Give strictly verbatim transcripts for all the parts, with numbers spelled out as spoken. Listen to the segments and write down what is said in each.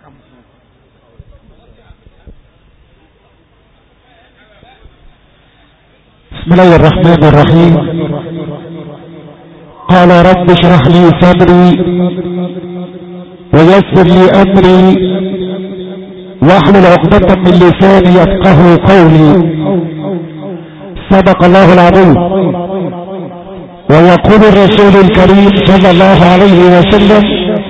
بسم الله الرحمن الرحيم. قال رب اشرح لي صدري ويسر لي امري واحلل عقدة من لساني يفقه قولي. صدق الله العظيم. ويقول الرسول الكريم صلى الله عليه وسلم: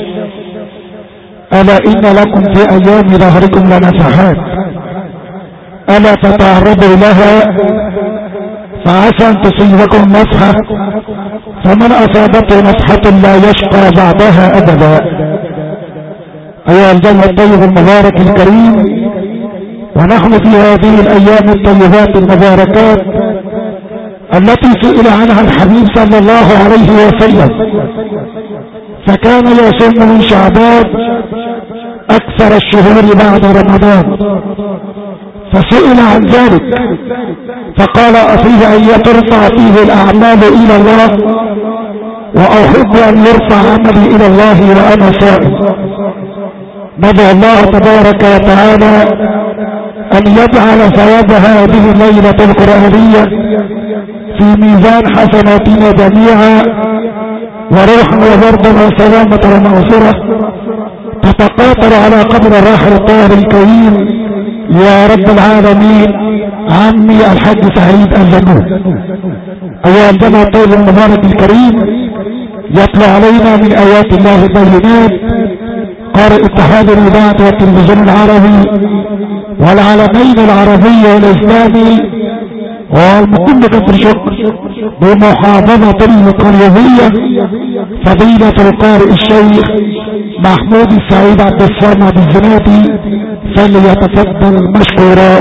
ألا إن لكم في أيام ظهركم لنفحات ألا تتعرضوا لها فعسى أن تصيبكم مسحة فمن أصابته مسحة لا يشقى بعدها أبدا. أيها الجمع الطيب المبارك الكريم، ونحن في هذه الأيام الطيبات المباركات التي سئل عنها الحبيب صلى الله عليه وسلم، فكان يصوم من شعبان أكثر الشهور بعد رمضان، فسئل عن ذلك فقال: أفيه أن ترفع فيه الأعمال إلى الله، وأحب أن يرفع عملي إلى الله وأنا صائم. ندعو الله تبارك وتعالى أن يجعل ثواب هذه الليلة القرآنية في ميزان حسناتنا جميعا، وروحا وبردا وسلامة ومغفرة تتقاطر على قبر الراحل الطاهر الكريم يا رب العالمين عمي الحاج سعيد الزنون. أيها الجمع الطيب المبارك الكريم، يطلع علينا من آيات الله البينات قارئ اتحاد الإذاعة والتلفزيون العربي والعالمين العربي والإسلامي والمقيم بكفر شكر بمحافظة القريبية فضيلة القارئ الشيخ محمود السعيد عبد الصمد الزناتي، فليتفضل مشكورا.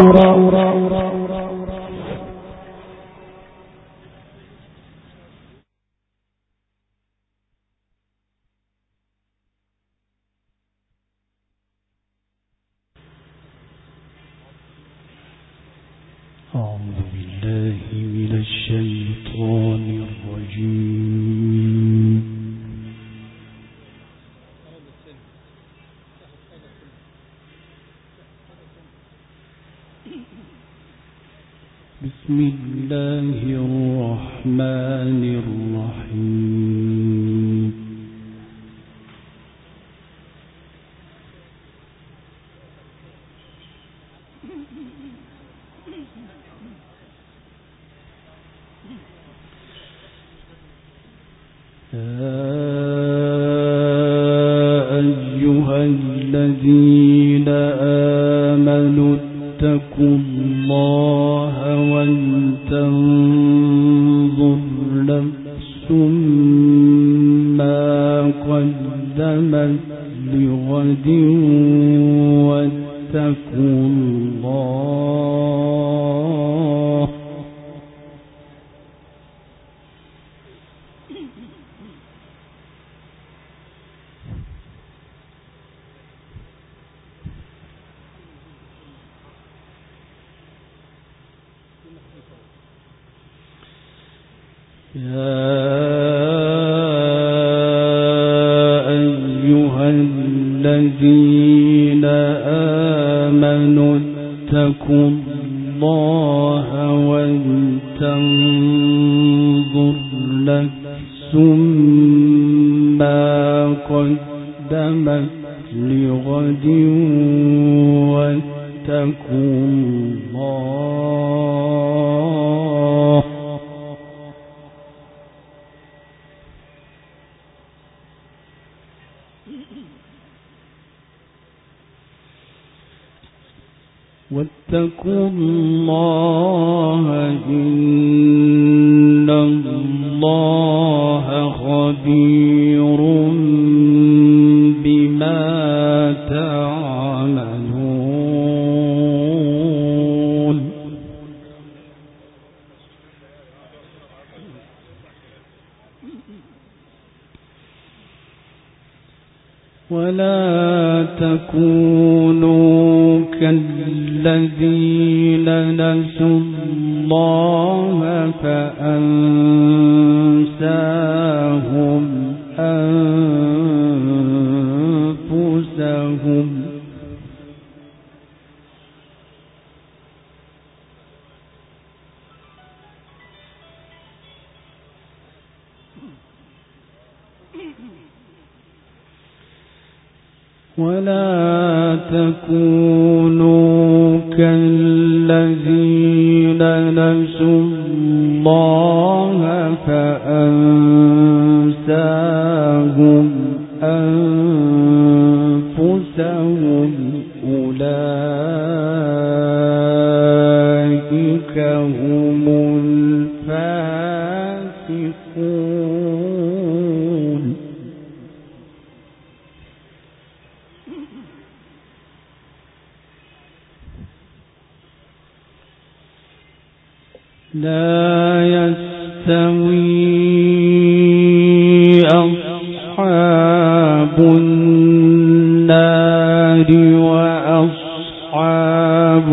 أعوذ بالله من الشيطان الرجيم. بسم الله الرحمن الرحيم. يا أيها الذين آمنوا اتقوا الله ولتنظر نفس ما قدمت لغد واتقوا الله يا أيها الذين آمنوا اتقوا الله ولتنظر نفس ما قدمت لغد واتقوا الله واتقوا الله إن الله خبير بما تعملون. ولا تكونوا كالذين نسوا الله فأنساهم أنفسهم ولا تكونوا كالذين نسوا الله فأنساهم أنفسهم أولئك هم الفاسقون. لا يستوي أصحاب النار وأصحاب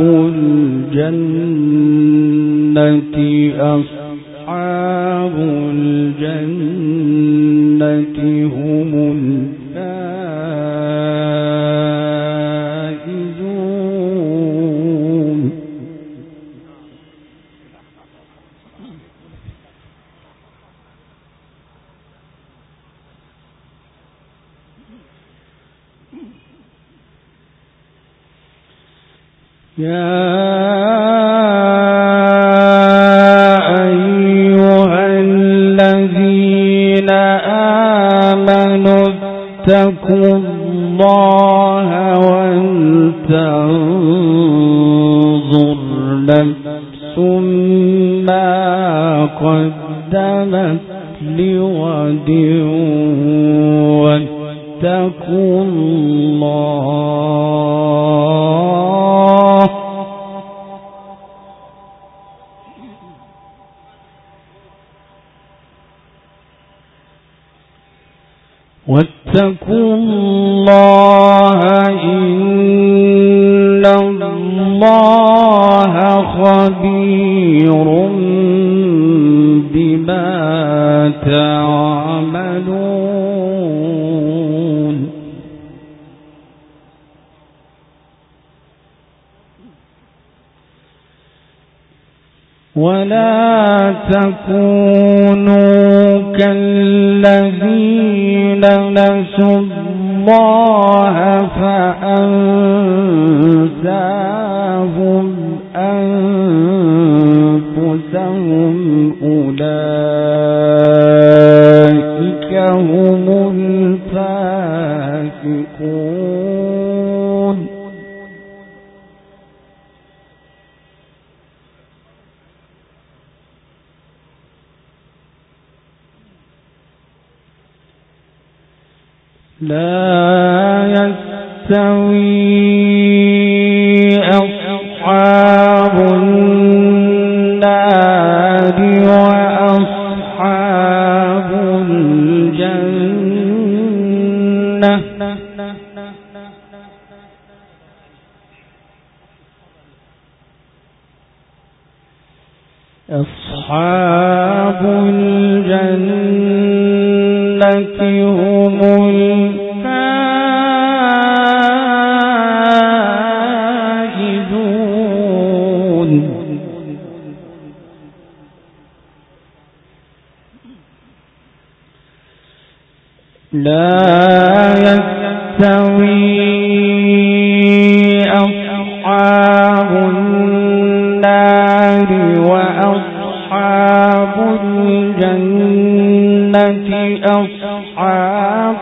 الجنة أصحاب الجنة هم الفائزون. يا أيها الذين آمنوا اتقوا الله ولتنظر نفس ما قدمت لغد واتقوا الله واتقوا الله إن الله خبير بما تعملون. ولا تكونوا كالذين نسوا الله فأنساهم أنفسهم أولئك هم الفاسقون. لا يستوي أصحاب النار وأصحاب الجنة أصحاب الجنة هم الفائزون. لا يستوي أصحاب النار وأصحاب الجنة أصحاب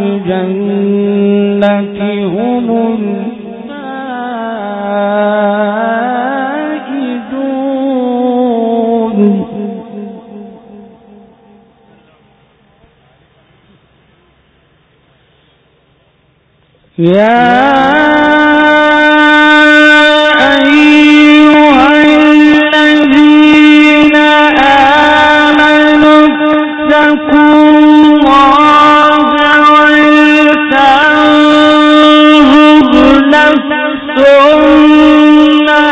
الجنة هم الفائزون. يا أيها الذين آمنوا اتقوا الله ولتنظر نفس ما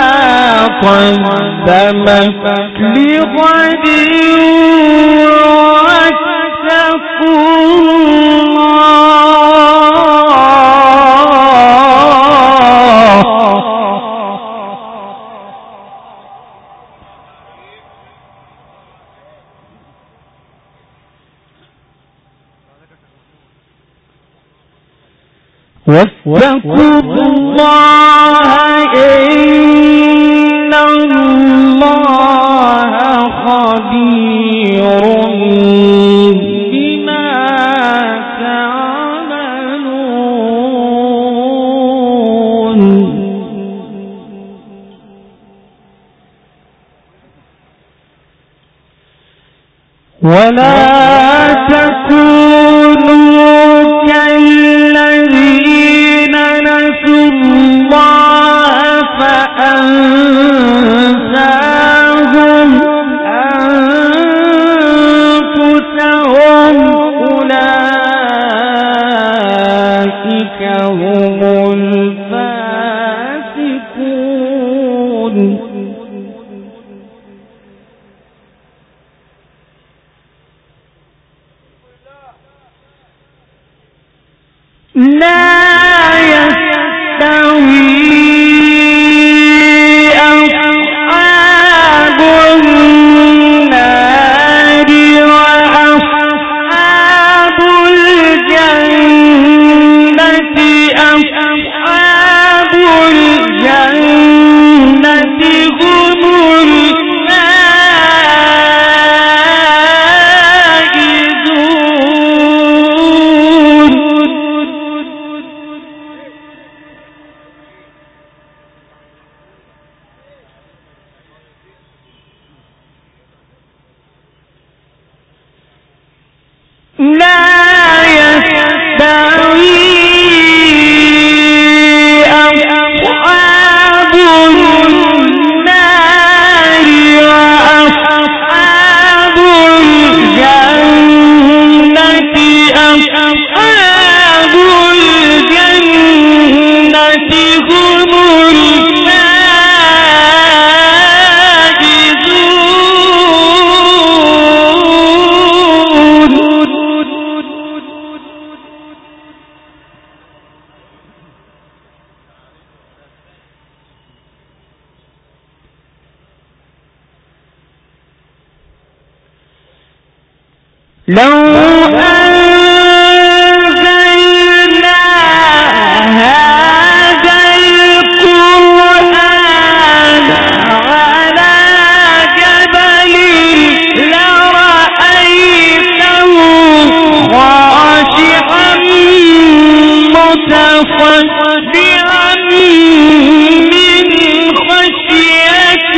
قدمت لغد واتقوا واتقوا الله إن الله خبير بما تعملون. ولا تكونوا كالذين نسوا الله فأنساهم أنفسهم أولئك هم الفاسقون. لا يستوي أصحاب النار وأصحاب الجنة أصحاب الجنة هم لا يستوي أصحاب النار وأصحاب الجنة أصحاب الجنة هم لو أنزلنا هذا القرآن على جبل لرأيته خاشعا متصدعا من خشية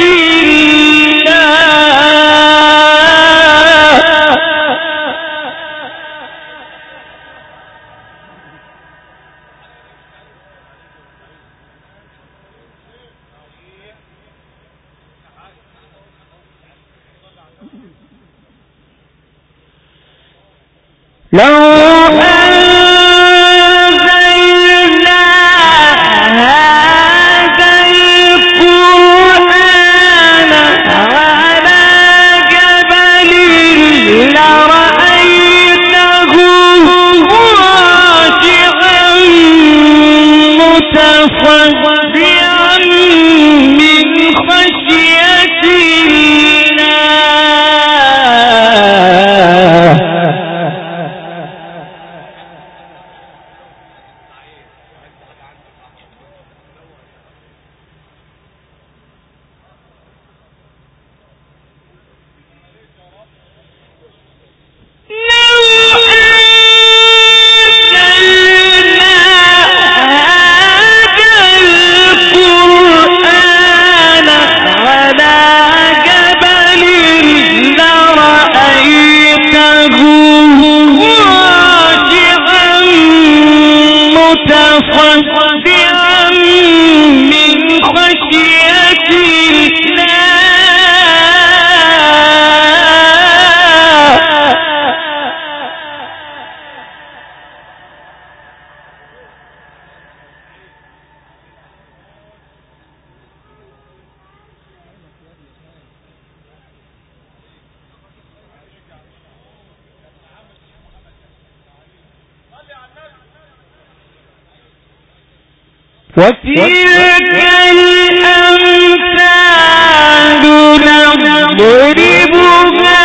لو أنزلنا هذا القرآن على جبل لرأيته خاشعا متصدعا من خشية الله. متصدعا من خشية وتلك الأمثال نضربها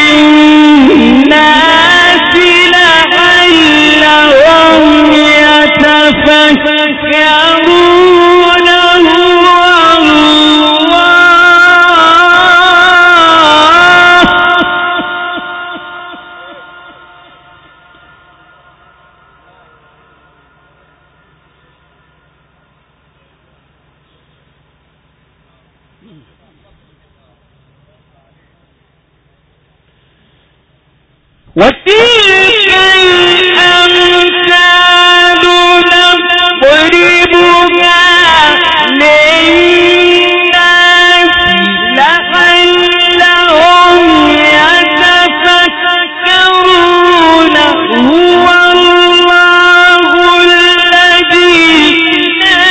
للناس لعلهم يتفكرون. وتلك الأمثال نضربها للناس لعلهم يتفكرون هو الله الذي لا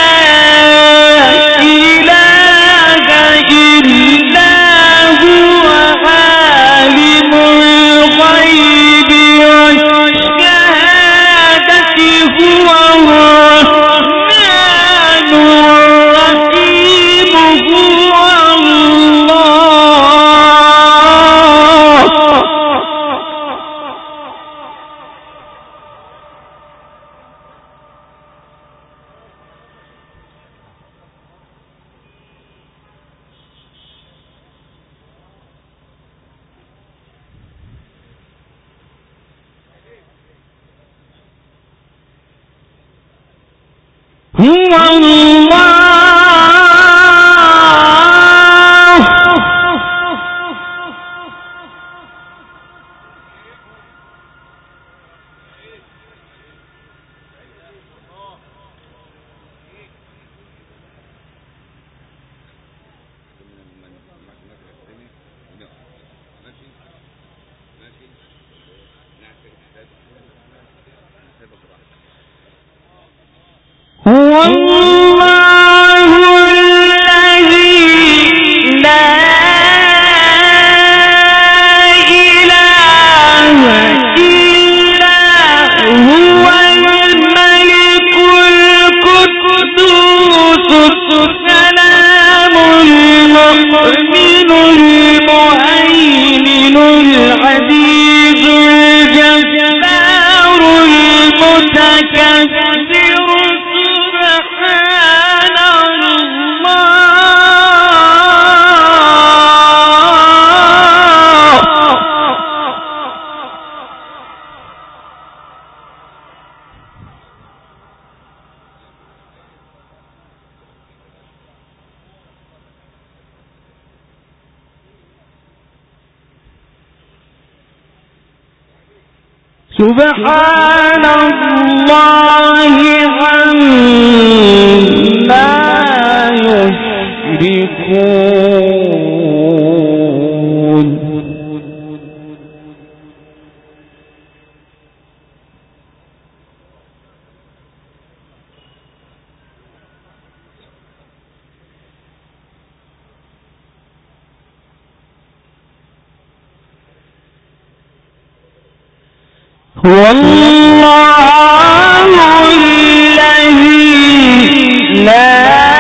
إله إلا هو عالم الغيب والشهادة هو الرحمن الرحيم هو الله. هو الله. هو الله الذي لا إله إلا هو الملك القدوس السلام المؤمن المهيمن العزيز الجبار المتكبر سبحان الله عما يشركون. هو الله الذي لا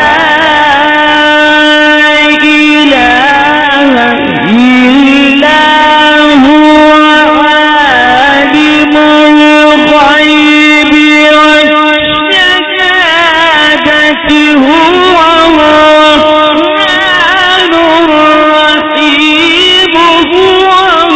إله إلا هو عالم الغيب والشهادة هو الرحمن الرحيم هو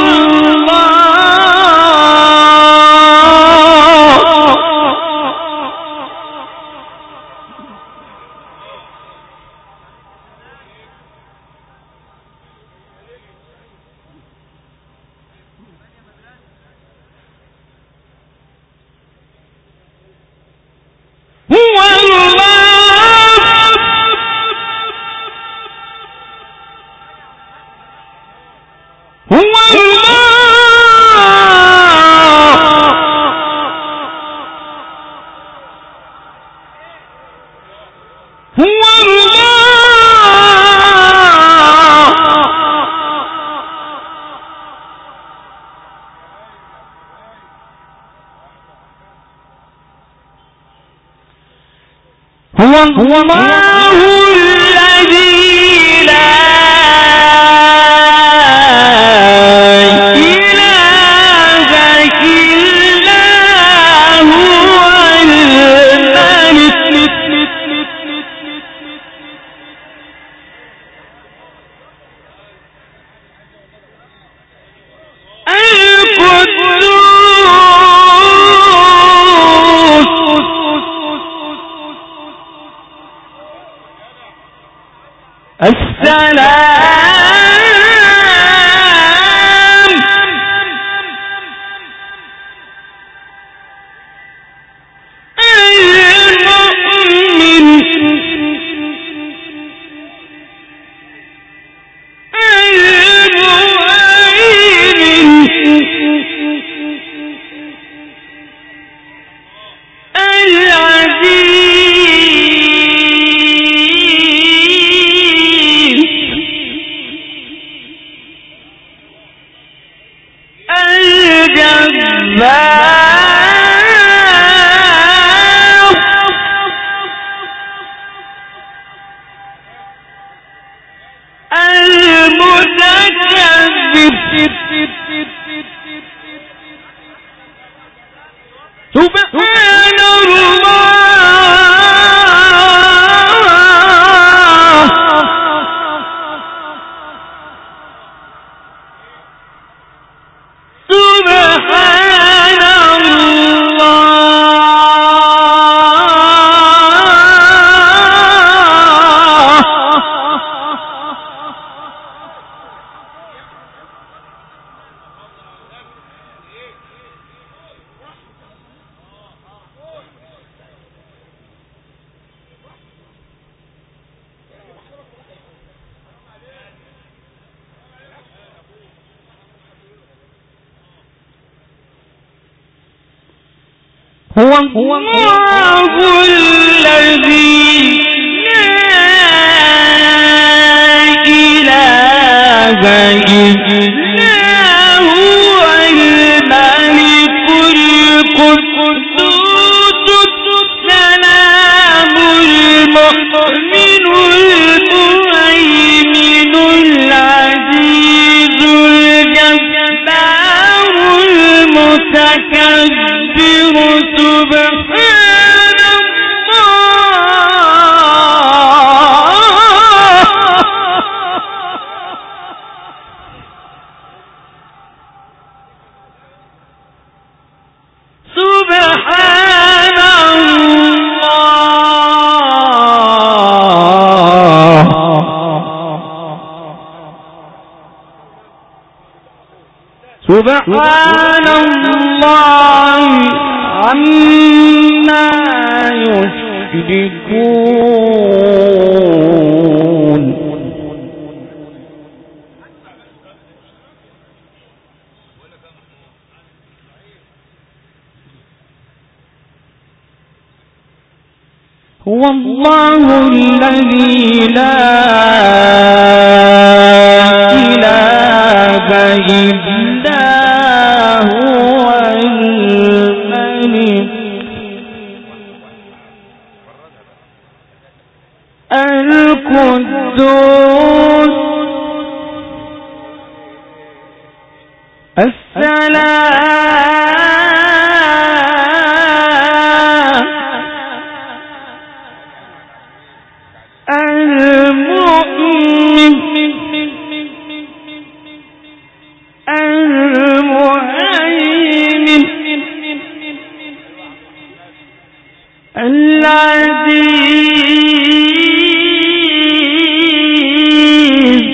هو الله الذي لا إله إلا هو الملك السلام. السلام هو الله الذي لا إله إلا هو الملك القدوس السلام المؤمن المهيمن العزيز الجبار المتكبر سبحان سبحان الله عما يشركون. هو الله الذي لا إله إلا هو الملك القدوس السلام المؤمن المهيمن العزيز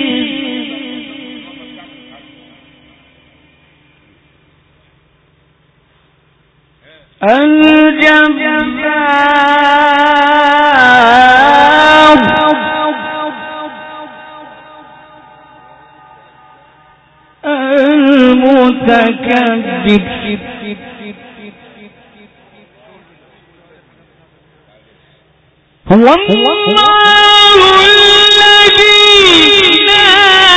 الجبار المتكبر هو الله الذي لا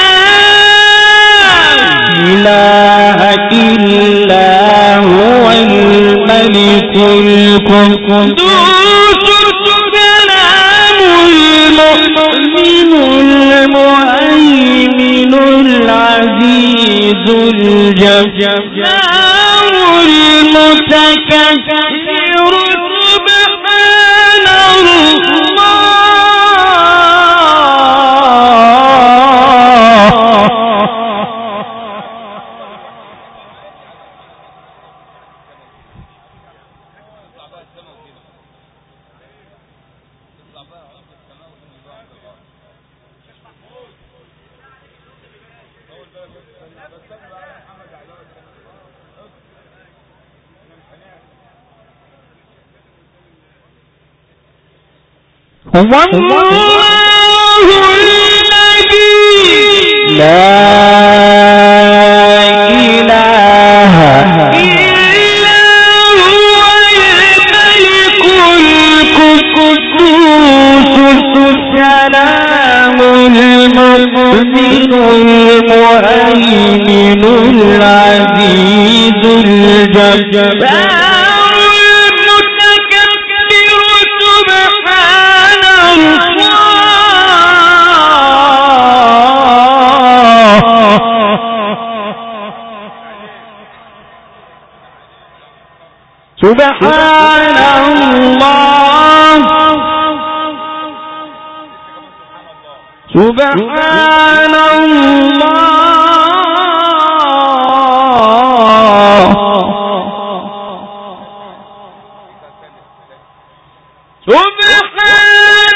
إله إلا هو الملك القدوس السلام المؤمن المهيمن العزيز الجبار المتكبر سبحان هو الله الذي لا إله إلا هو الملك القدوس السلام المؤمن المهيمن العزيز الجبار سبحان الله سبحان الله سبحان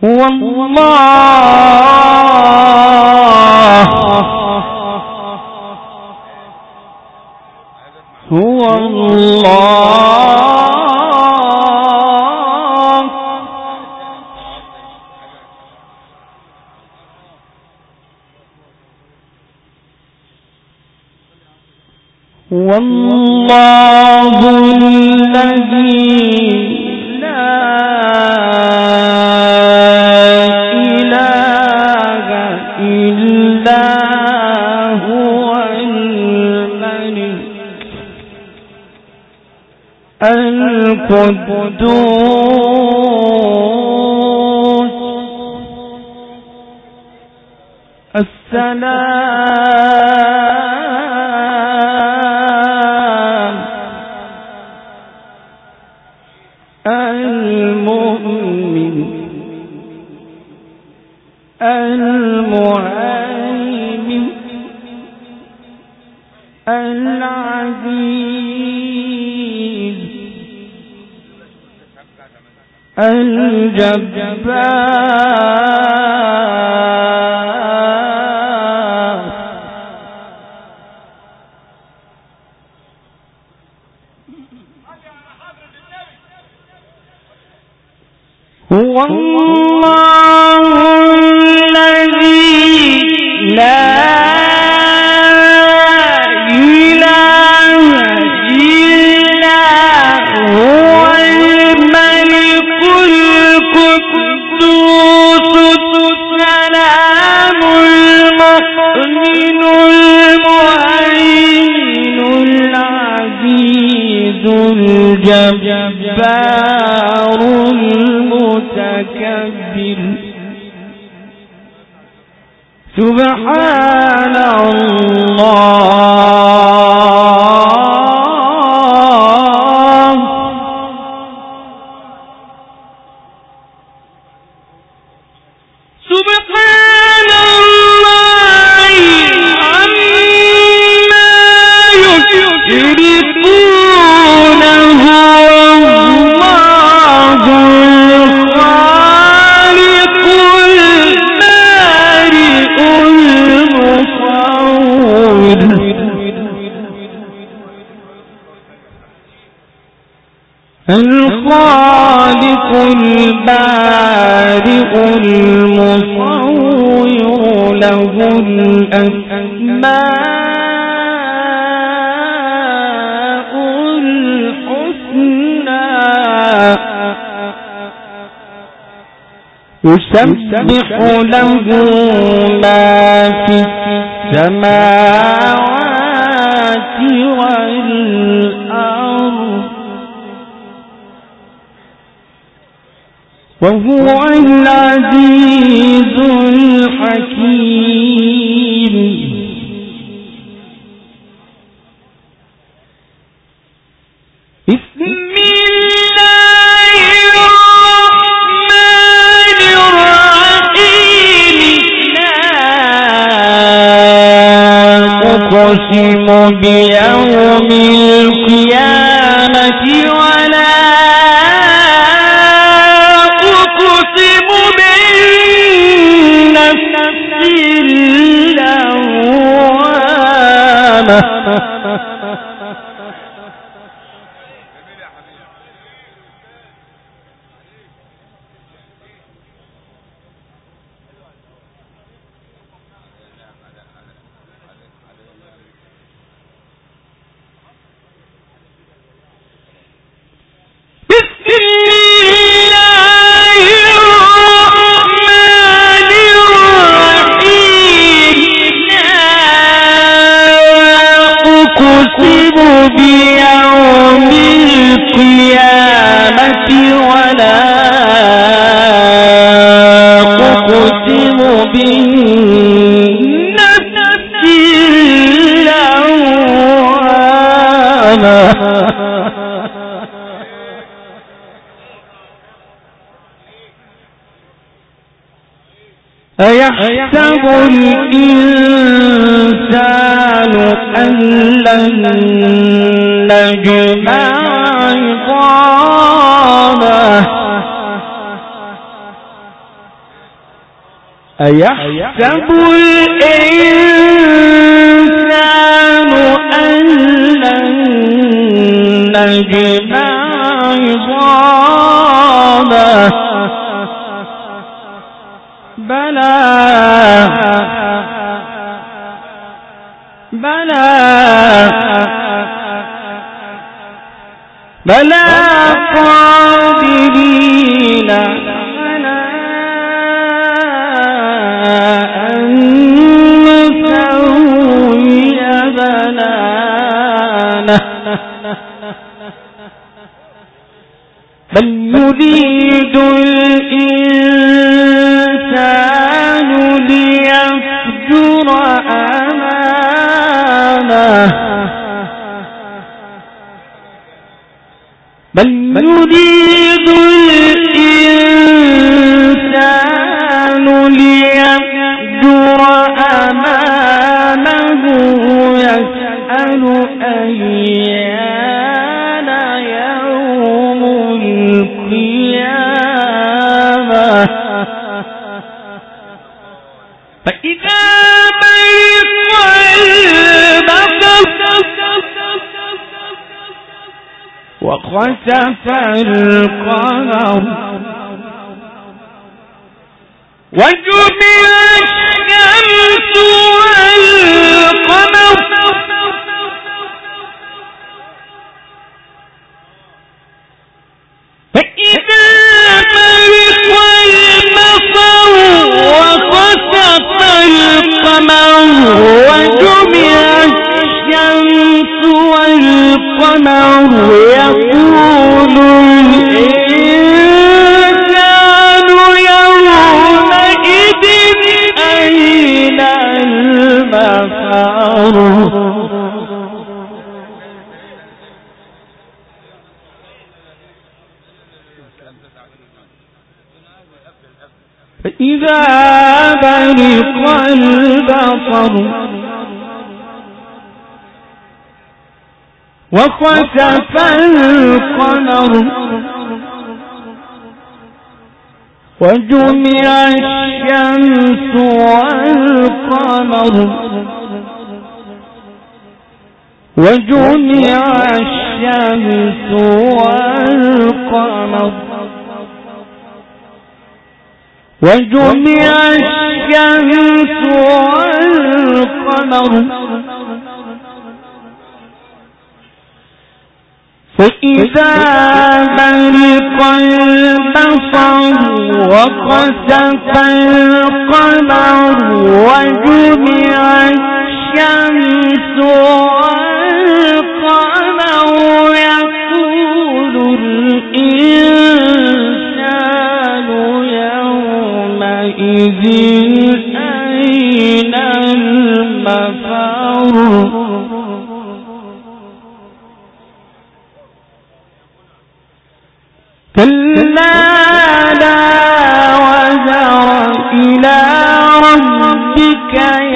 هو الله هو الله والله الذي لا إله إلا هو الملك القدوس السلام المؤمن المهيمن العزيز الجبار هو الله الذي لا إله إلا هو الملك القدوس السلام المؤمن المهيمن العزيز الجبار المتكبر سبحان الله سبحان الله عما يشركون هو الله الخالق البارئ المصور الخالق البارئ المصور له الأسماء الحسنى يسبح له ما في السماوات والأرض وهو العزيز الحكيم بسم الله الرحمن الرحيم لا أقسم بيوم القيامة ولا بيوم القيامة ولا أقسم بالنفس اللوامة أيحسب الإنسان أن لن نجمع عظامه أيحسب الإنسان أن لن نجمع عظامه بلى بلى بلى قادرين على أن نسوي بنانه بل يريد الإنسان ليفجر أمامه بل يريد الإنسان ليفجر أمامه يسأل أيان يوم القيامة فإذا برق البصر وخسف القمر وجمع الشمس والقمر فإذا برق البصر وخسف القمر وجمع الشمس والقمر يقول الإنسان يومئذ أين المفر فإذا برق البصر وخسف القمر وجمع الشمس والقمر وجمع الشمس والقمر وجمع الشمس والقمر فإذا برق البصر وخسف القمر وجمع الشمس والقمر يقول الإنسان يومئذ أين المفر كلا لا وزر إلى ربك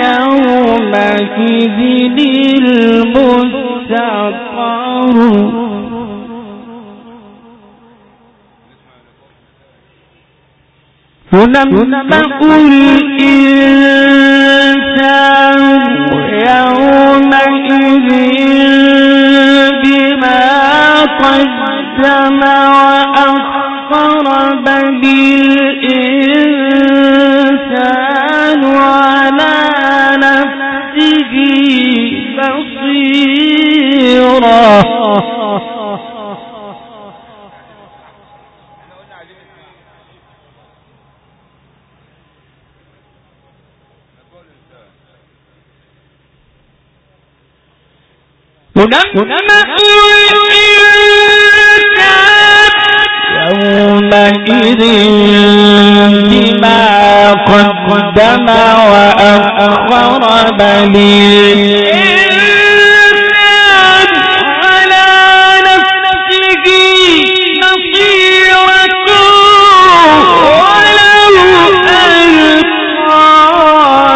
يومئذ المستقر ينبأ الإنسان يومئذ بما قدم وأخر بل الإنسان على نفسه بصيرا ينبأ يومئذ بما قدم وأخر بل الإنسان على نفسه بصيرة ولو ألقى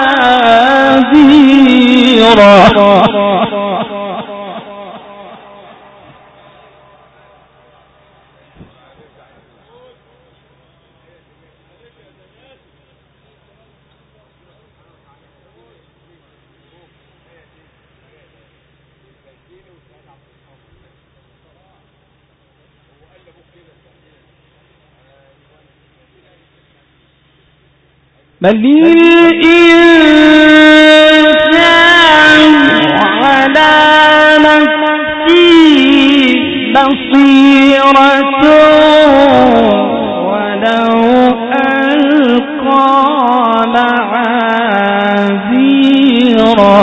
معاذيره بل الإنسان على نفسه بصيرة ولو ألقى معاذيره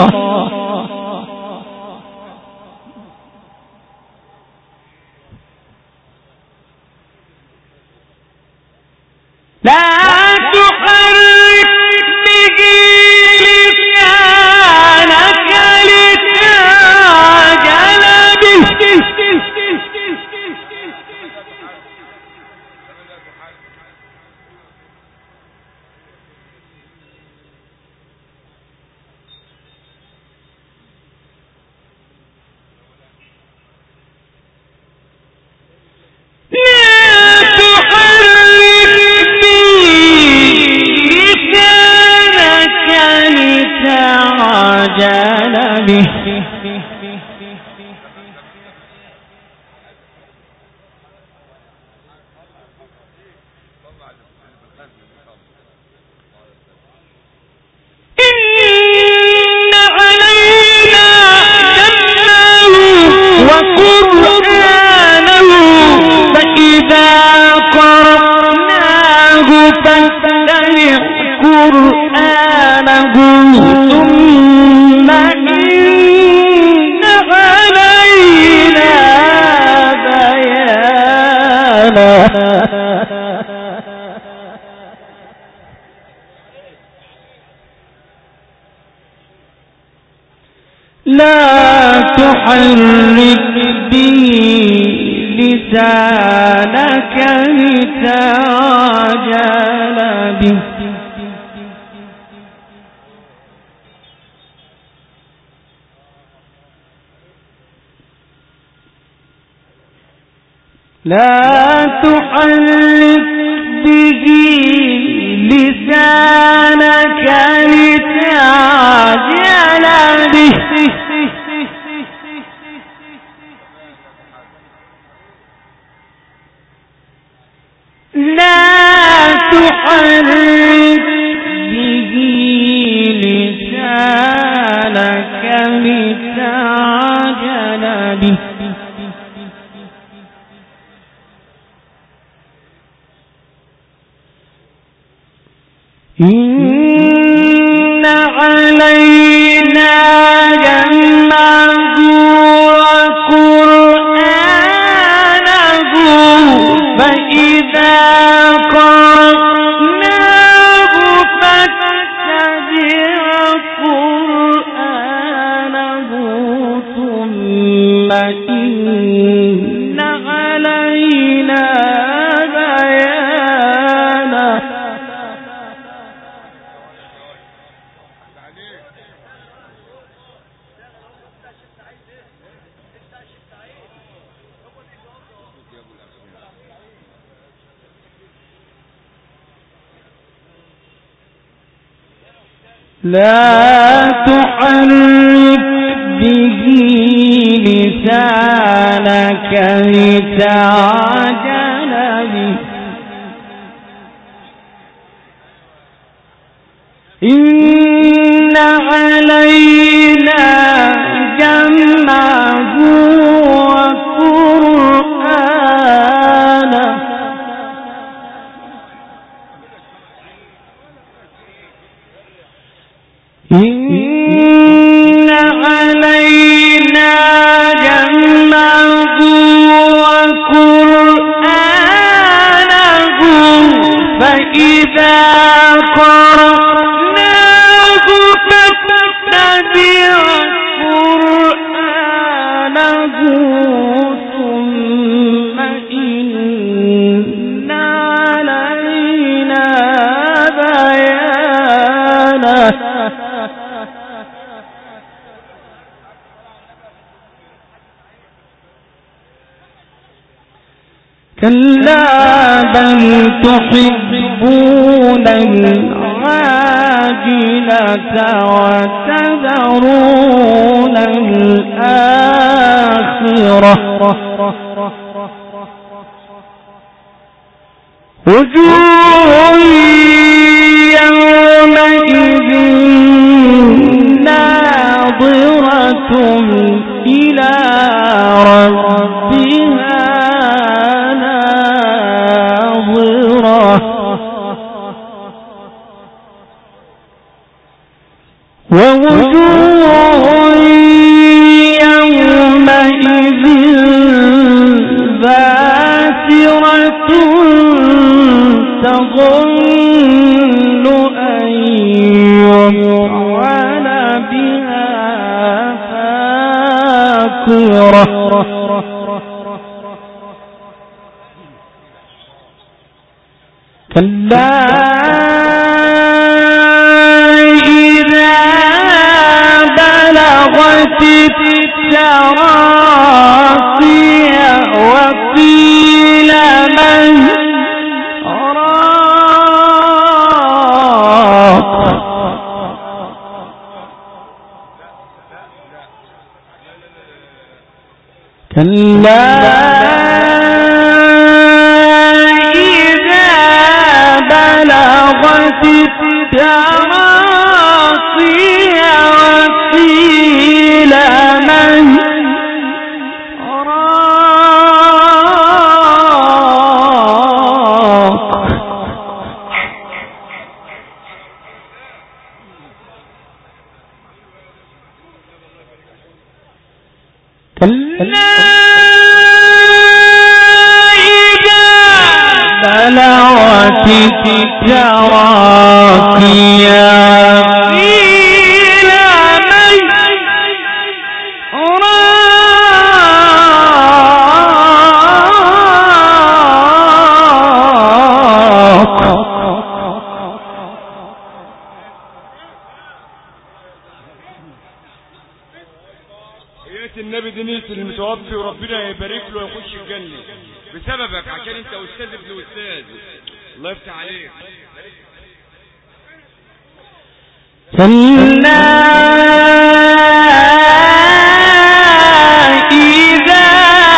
لا تحرك به لسانك لتعجل به لا تحرك به لسانك لتعجل به لا تحرك به لسانك لتعجل به لا تحرك به لسانك لتعجل به إن علينا جمعه وقرآنه فإذا قرأناه فاتبع قرآنه ثم إن علينا بيانه لا تحرك به لسانك لتعجل به إن علينا جمعه وقرآنه إن علينا جمعه وقرآنه فإذا قرأناه فاتبع قرآنه ثم إن علينا بيانه كلا بل تحبون العاجلة وتذرون الآخرة وجوه يومئذ إلى ربها ناظرة ووجوه يومئذ باسرة تظن أن يفعل بها فاقرة كلا إذا بلغت التراقي وقيل من راق كلا إذا بلغت التراقي وقيل من راق كلا إذا بلغت التراقي قيل من راق النبي دنيس المتوفي وربنا يبارك له ويخش الجنة بسببك عشان انت استاذ ابن استاذ. الله يفتح عليك. كلا إذا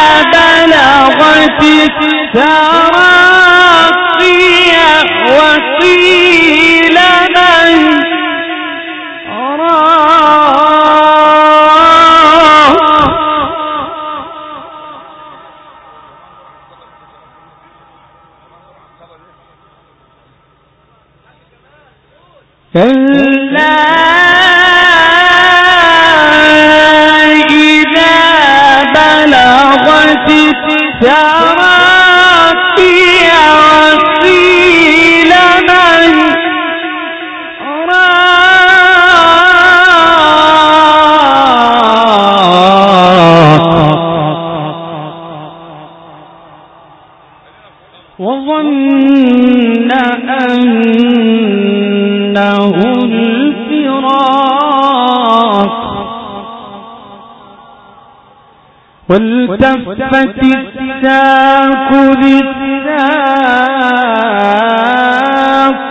بلغت التراقي وقيل من كلا إذا بلغت التراقي وقيل من راق وظن أنه الفراق والتفت الساق بالساق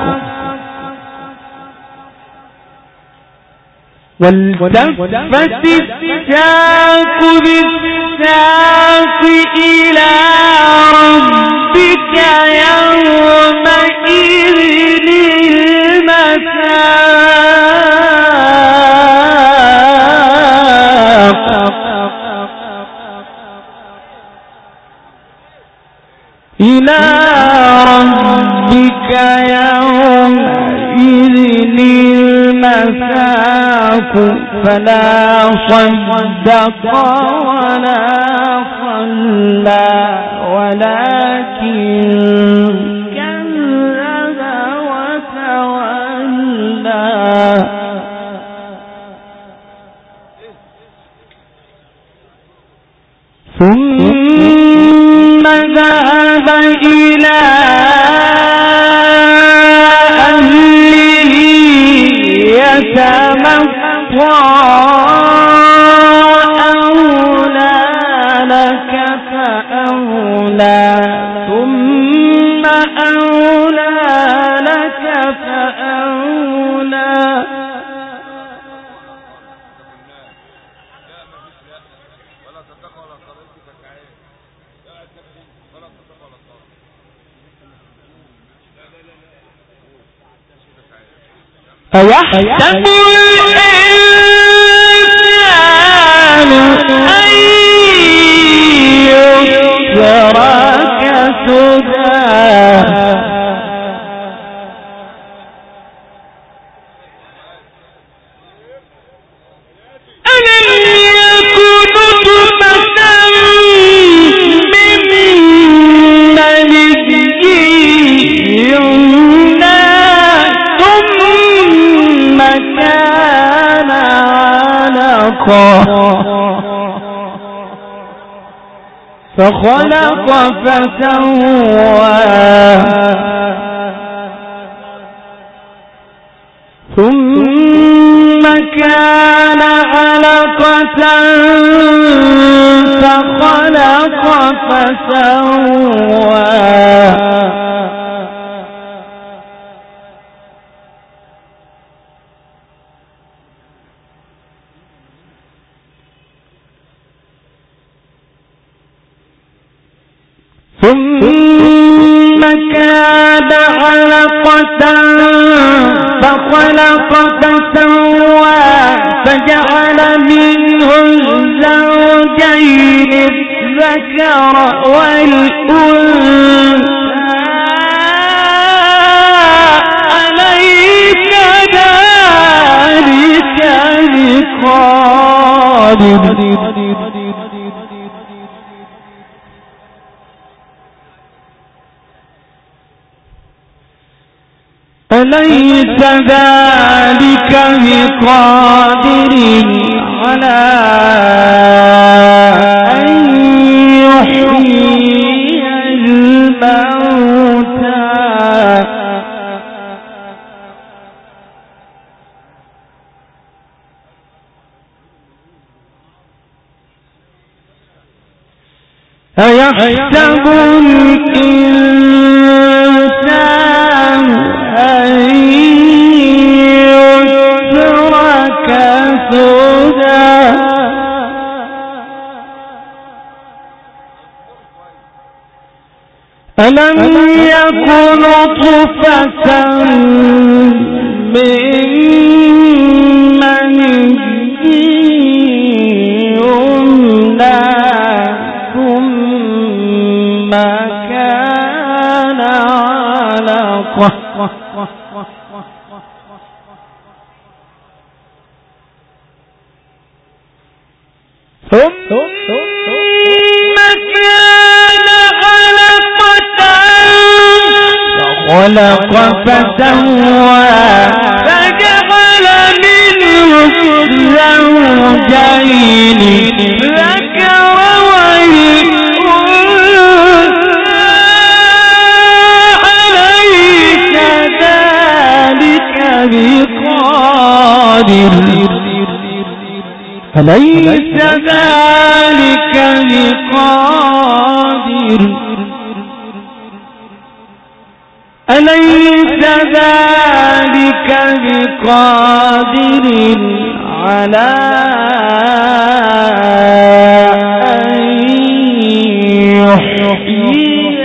والتفت الساق بالساق إلى ربك يومئذ المساق إلى ربك يومئذ المساق فلا صدق ولا صلى ولكن كذب وتولى ثم ذهب إلى أهله يتمطى أولى لك فأولى ثم أولى لك فأولى أيحسب الإنسان أن يترك سدى فخلق فسوى ثم كان علقة فخلق فسوى ثم كان علقة فخلق فسوى فجعل منه الزوجين الذكر والأنثى أليس ذلك بقادر أليس ذلك بقادر على أن يحيي الموتى أيحسب الإنسان أن يترك سدى ألم يكن نطفة من مني يمنى ثم كان علقة ثم كان علقة فخلق فسوى فجعل منه الزوجين الذكر والأنثى أليس ذلك بقادر أليس ذلك بقادر أليس ذلك بقادر على أن يحيي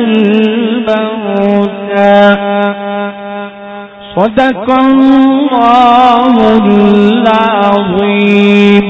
الموتى صدق الله العظيم.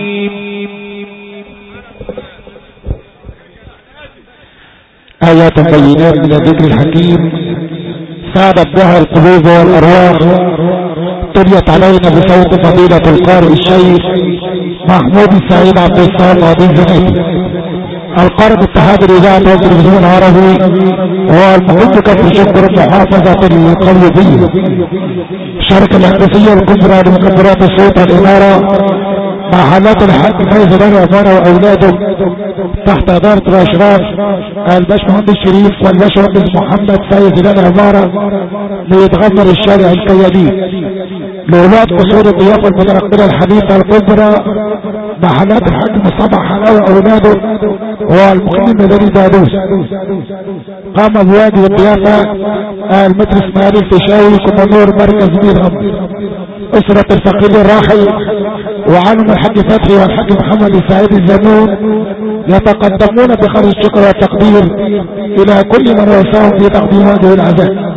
آيات بينات من الذكر الحكيم ساعدت بها القلوب والأرواح. تليت علينا بصوت فضيلة القارئ الشيخ محمود السعيد عبد الصالح عبد الزناتي القارئ باتحاد الإذاعة والتلفزيون العربي، وهو المحب كفر شكر محافظة القليوبية، الشركة الهندسية الكبرى لمكبرات الصوت والإنارة مع حالات الحاج فايز بن عمارة وأولاده تحت إدارة الأشراف الباشمهندس شريف والباشمهندس محمد فايز بن عمارة ليتغمر الشارع القيادي لولاة قصور الضيافة المتنقلة الحديثة الكبرى مع حالات الحاج مصطفى حلاوة وأولاده والمقيم المدني دادوس. قام بواجب الضيافة المتر اسماعيل الفيشاوي كومندور مركز ميرهم، أسرة الفقير الراحل وعالم الحاج فتحي والحاج محمد السعيد الزنون يتقدمون بخير الشكر والتقدير إلى كل من وساهم في تقديم هذه العزاء.